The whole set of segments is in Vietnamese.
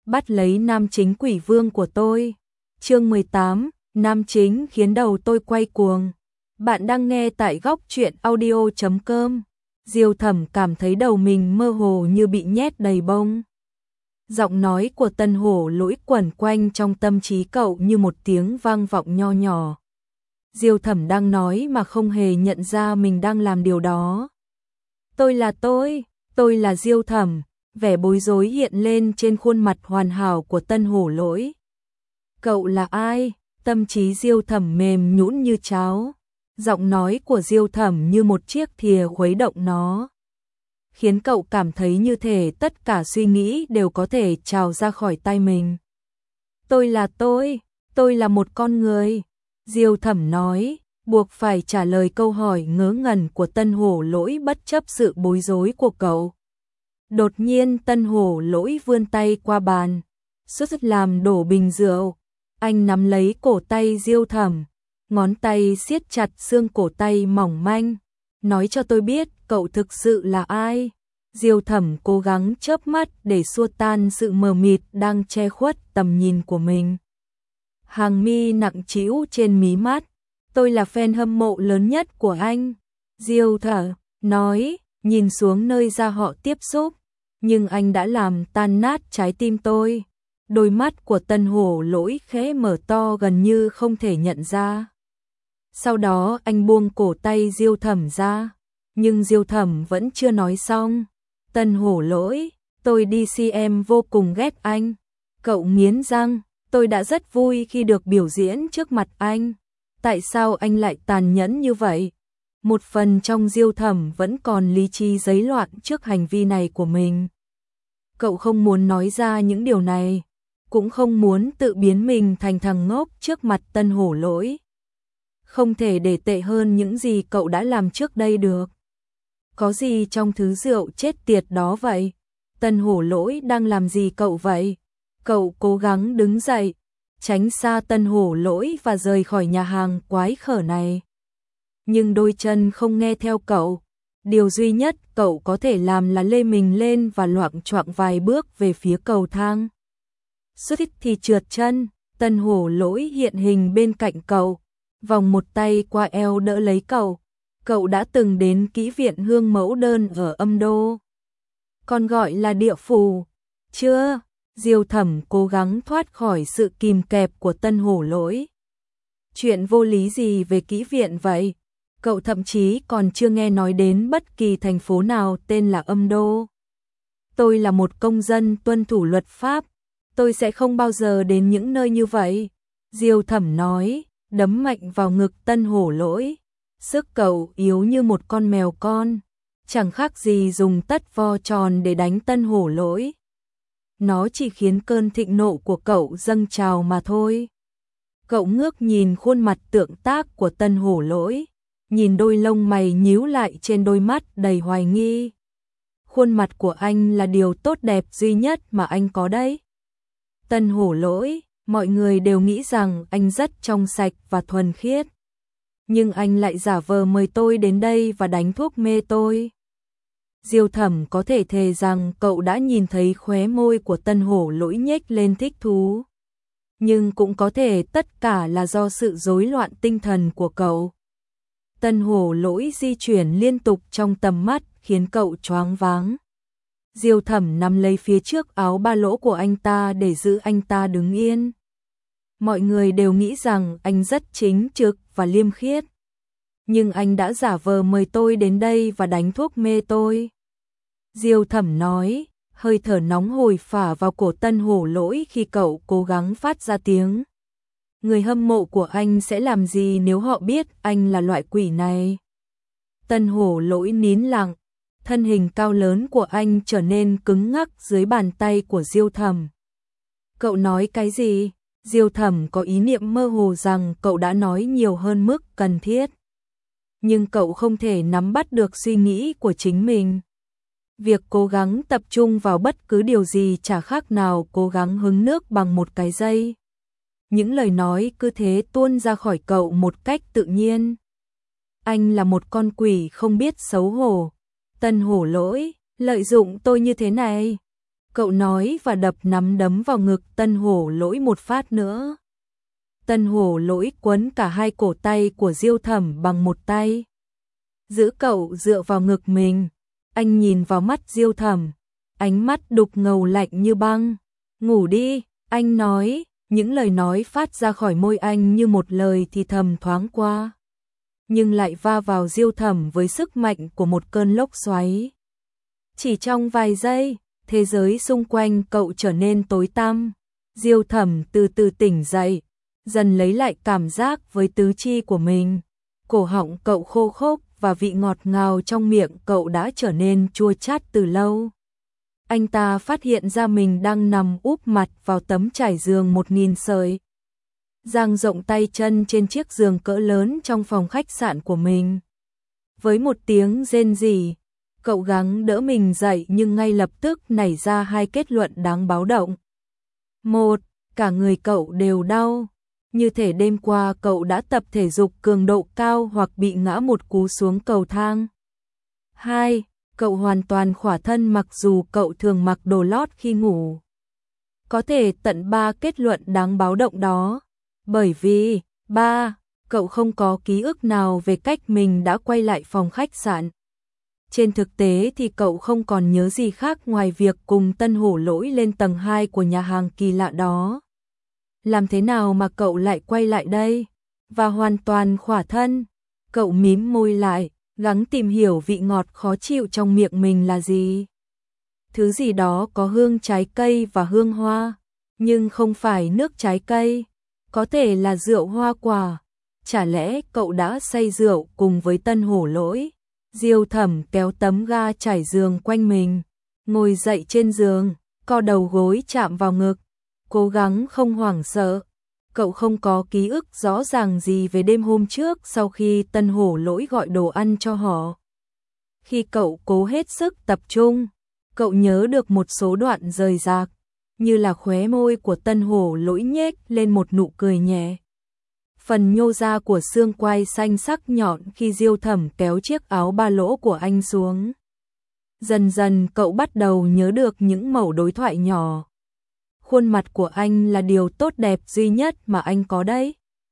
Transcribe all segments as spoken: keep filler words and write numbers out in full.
bắt lấy nam chính quỷ vương của tôi. Chương mười tám, nam chính khiến đầu tôi quay cuồng. Bạn đang nghe tại góc truyện audio chấm com. Diêu Thẩm cảm thấy đầu mình mơ hồ như bị nhét đầy bông. Giọng nói của Tân Hổ Lỗi quẩn quanh trong tâm trí cậu như một tiếng vang vọng nho nhỏ. Diêu Thẩm đang nói mà không hề nhận ra mình đang làm điều đó. Tôi là tôi, tôi là Diêu Thẩm, vẻ bối rối hiện lên trên khuôn mặt hoàn hảo của Tân Hổ Lỗi. Cậu là ai? Tâm trí Diêu Thẩm mềm nhũn như cháo. Giọng nói của Diêu Thẩm như một chiếc thìa khuấy động nó, khiến cậu cảm thấy như thể tất cả suy nghĩ đều có thể trào ra khỏi tai mình. Tôi là tôi, tôi là một con người. Diêu Thẩm nói, buộc phải trả lời câu hỏi ngớ ngẩn của Tân Hổ Lỗi bất chấp sự bối rối của cậu. Đột nhiên Tân Hổ Lỗi vươn tay qua bàn, sút làm đổ bình rượu. Anh nắm lấy cổ tay Diêu Thẩm, ngón tay siết chặt xương cổ tay mỏng manh. Nói cho tôi biết cậu thực sự là ai? Diêu Thẩm cố gắng chớp mắt để xua tan sự mờ mịt đang che khuất tầm nhìn của mình. Hàng mi nặng trĩu trên mí mắt. Tôi là fan hâm mộ lớn nhất của anh. Diêu Thẩm nói, nhìn xuống nơi da họ tiếp xúc. Nhưng anh đã làm tan nát trái tim tôi. Đôi mắt của Tân Hổ Lỗi khẽ mở to gần như không thể nhận ra. Sau đó anh buông cổ tay Diêu Thẩm ra. Nhưng Diêu Thẩm vẫn chưa nói xong. Tân Hổ Lỗi, tôi đi xem vô cùng ghét anh. Cậu nghiến răng, tôi đã rất vui khi được biểu diễn trước mặt anh. Tại sao anh lại tàn nhẫn như vậy? Một phần trong Diêu Thẩm vẫn còn lý trí giấy loạn trước hành vi này của mình. Cậu không muốn nói ra những điều này, cũng không muốn tự biến mình thành thằng ngốc trước mặt Tân Hổ Lỗi. Không thể để tệ hơn những gì cậu đã làm trước đây được. Có gì trong thứ rượu chết tiệt đó vậy? Tân Hổ Lỗi đang làm gì cậu vậy? Cậu cố gắng đứng dậy, tránh xa Tân Hổ Lỗi và rời khỏi nhà hàng quái khở này. Nhưng đôi chân không nghe theo cậu. Điều duy nhất cậu có thể làm là lê mình lên và loạng choạng vài bước về phía cầu thang. Suýt thì trượt chân. Tân Hổ Lỗi hiện hình bên cạnh cậu, vòng một tay qua eo đỡ lấy cậu. Cậu đã từng đến kỹ viện Hương Mẫu Đơn ở Âm Đô. Còn gọi là địa phủ. Chưa? Diêu Thẩm cố gắng thoát khỏi sự kìm kẹp của Tân Hổ Lỗi. Chuyện vô lý gì về kỹ viện vậy? Cậu thậm chí còn chưa nghe nói đến bất kỳ thành phố nào tên là Âm Đô. Tôi là một công dân tuân thủ luật pháp. Tôi sẽ không bao giờ đến những nơi như vậy. Diêu Thẩm nói, đấm mạnh vào ngực Tân Hổ Lỗi. Sức cậu yếu như một con mèo con, chẳng khác gì dùng tất vo tròn để đánh Tân Hổ Lỗi. Nó chỉ khiến cơn thịnh nộ của cậu dâng trào mà thôi. Cậu ngước nhìn khuôn mặt tượng tác của Tân Hổ Lỗi, nhìn đôi lông mày nhíu lại trên đôi mắt đầy hoài nghi. Khuôn mặt của anh là điều tốt đẹp duy nhất mà anh có đấy. Tân Hổ Lỗi, mọi người đều nghĩ rằng anh rất trong sạch và thuần khiết. Nhưng anh lại giả vờ mời tôi đến đây và đánh thuốc mê tôi. Diêu Thẩm có thể thề rằng cậu đã nhìn thấy khóe môi của Tân Hổ Lỗi nhếch lên thích thú. Nhưng cũng có thể tất cả là do sự rối loạn tinh thần của cậu. Tân Hổ Lỗi di chuyển liên tục trong tầm mắt khiến cậu choáng váng. Diêu Thẩm nắm lấy phía trước áo ba lỗ của anh ta để giữ anh ta đứng yên. Mọi người đều nghĩ rằng anh rất chính trực và liêm khiết. Nhưng anh đã giả vờ mời tôi đến đây và đánh thuốc mê tôi. Diêu Thẩm nói, hơi thở nóng hổi phả vào cổ Tân Hổ Lỗi khi cậu cố gắng phát ra tiếng. Người hâm mộ của anh sẽ làm gì nếu họ biết anh là loại quỷ này? Tân Hổ Lỗi nín lặng, thân hình cao lớn của anh trở nên cứng ngắc dưới bàn tay của Diêu Thẩm. Cậu nói cái gì? Diêu Thẩm có ý niệm mơ hồ rằng cậu đã nói nhiều hơn mức cần thiết. Nhưng cậu không thể nắm bắt được suy nghĩ của chính mình. Việc cố gắng tập trung vào bất cứ điều gì chả khác nào cố gắng hứng nước bằng một cái dây. Những lời nói cứ thế tuôn ra khỏi cậu một cách tự nhiên. Anh là một con quỷ không biết xấu hổ. Tân Hổ Lỗi, lợi dụng tôi như thế này. Cậu nói và đập nắm đấm vào ngực Tân Hổ Lỗi một phát nữa. Tân Hổ Lỗi quấn cả hai cổ tay của Diêu Thẩm bằng một tay, giữ cậu dựa vào ngực mình. Anh nhìn vào mắt Diêu Thẩm, ánh mắt đục ngầu lạnh như băng. Ngủ đi, anh nói, những lời nói phát ra khỏi môi anh như một lời thì thầm thoáng qua, nhưng lại va vào Diêu Thẩm với sức mạnh của một cơn lốc xoáy. Chỉ trong vài giây, thế giới xung quanh cậu trở nên tối tăm. Diêu Thẩm từ từ tỉnh dậy, dần lấy lại cảm giác với tứ chi của mình. Cổ họng cậu khô khốc và vị ngọt ngào trong miệng cậu đã trở nên chua chát từ lâu. Anh ta phát hiện ra mình đang nằm úp mặt vào tấm trải giường một nghìn sợi, dang rộng tay chân trên chiếc giường cỡ lớn trong phòng khách sạn của mình. Với một tiếng rên rỉ, cậu gắng đỡ mình dậy nhưng ngay lập tức nảy ra hai kết luận đáng báo động. Một, cả người cậu đều đau, như thể đêm qua cậu đã tập thể dục cường độ cao hoặc bị ngã một cú xuống cầu thang. Hai, cậu hoàn toàn khỏa thân mặc dù cậu thường mặc đồ lót khi ngủ. Có thể tận ba kết luận đáng báo động đó, bởi vì ba, cậu không có ký ức nào về cách mình đã quay lại phòng khách sạn. Trên thực tế thì cậu không còn nhớ gì khác ngoài việc cùng Tân Hổ Lỗi lên tầng hai của nhà hàng kỳ lạ đó. Làm thế nào mà cậu lại quay lại đây? Và hoàn toàn khỏa thân. Cậu mím môi lại, gắng tìm hiểu vị ngọt khó chịu trong miệng mình là gì. Thứ gì đó có hương trái cây và hương hoa, nhưng không phải nước trái cây. Có thể là rượu hoa quả. Chả lẽ cậu đã say rượu cùng với Tân Hổ Lỗi? Diêu Thẩm kéo tấm ga trải giường quanh mình, ngồi dậy trên giường, co đầu gối chạm vào ngực, cố gắng không hoảng sợ. Cậu không có ký ức rõ ràng gì về đêm hôm trước sau khi Tân Hổ Lỗi gọi đồ ăn cho họ. Khi cậu cố hết sức tập trung, cậu nhớ được một số đoạn rời rạc, như là khóe môi của Tân Hổ Lỗi nhếch lên một nụ cười nhẹ. Phần nhô ra của xương quai xanh sắc nhọn khi Diêu Thẩm kéo chiếc áo ba lỗ của anh xuống. Dần dần cậu bắt đầu nhớ được những mẩu đối thoại nhỏ. Khuôn mặt của anh là điều tốt đẹp duy nhất mà anh có đấy.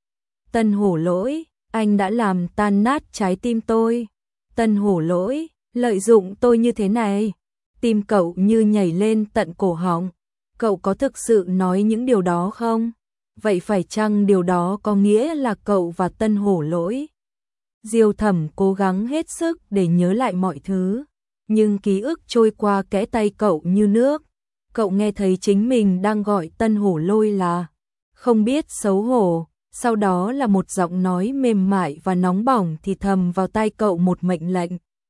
Tân Hổ Lỗi, anh đã làm tan nát trái tim tôi. Tân Hổ Lỗi, lợi dụng tôi như thế này. Tim cậu như nhảy lên tận cổ họng. Cậu có thực sự nói những điều đó không? Vậy phải chăng điều đó có nghĩa là cậu và Tân Hổ Lỗi? Diêu Thẩm cố gắng hết sức để nhớ lại mọi thứ, nhưng ký ức trôi qua kẽ tay cậu như nước. Cậu nghe thấy chính mình đang gọi Tân Hổ Lỗi là không biết xấu hổ, sau đó là một giọng nói mềm mại và nóng bỏng thì thầm vào tai cậu một mệnh lệnh.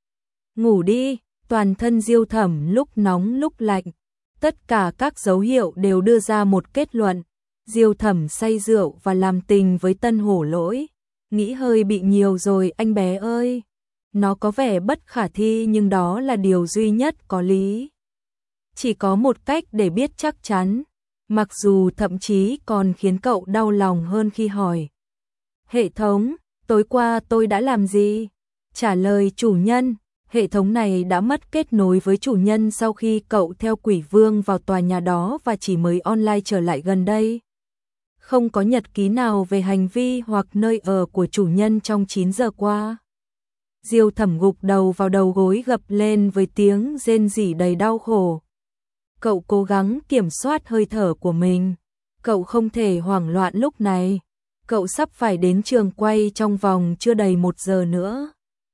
Ngủ đi. Toàn thân Diêu Thẩm lúc nóng lúc lạnh. Tất cả các dấu hiệu đều đưa ra một kết luận. Diêu Thẩm say rượu và làm tình với Tân Hổ Lỗi. Nghĩ hơi bị nhiều rồi anh bé ơi. Nó có vẻ bất khả thi nhưng đó là điều duy nhất có lý. Chỉ có một cách để biết chắc chắn, mặc dù thậm chí còn khiến cậu đau lòng hơn khi hỏi. Hệ thống, tối qua tôi đã làm gì? Trả lời chủ nhân, hệ thống này đã mất kết nối với chủ nhân sau khi cậu theo Quỷ Vương vào tòa nhà đó và chỉ mới online trở lại gần đây. Không có nhật ký nào về hành vi hoặc nơi ở của chủ nhân trong chín giờ qua. Diêu Thẩm gục đầu vào đầu gối gập lên với tiếng rên rỉ đầy đau khổ. Cậu cố gắng kiểm soát hơi thở của mình. Cậu không thể hoảng loạn lúc này. Cậu sắp phải đến trường quay trong vòng chưa đầy một giờ nữa.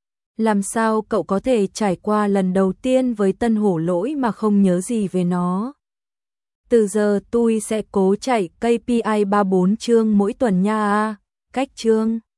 Làm sao cậu có thể trải qua lần đầu tiên với Tân Hổ Lỗi mà không nhớ gì về nó? Từ giờ tôi sẽ cố chạy ca pê i ba bốn chương mỗi tuần nha. Cách chương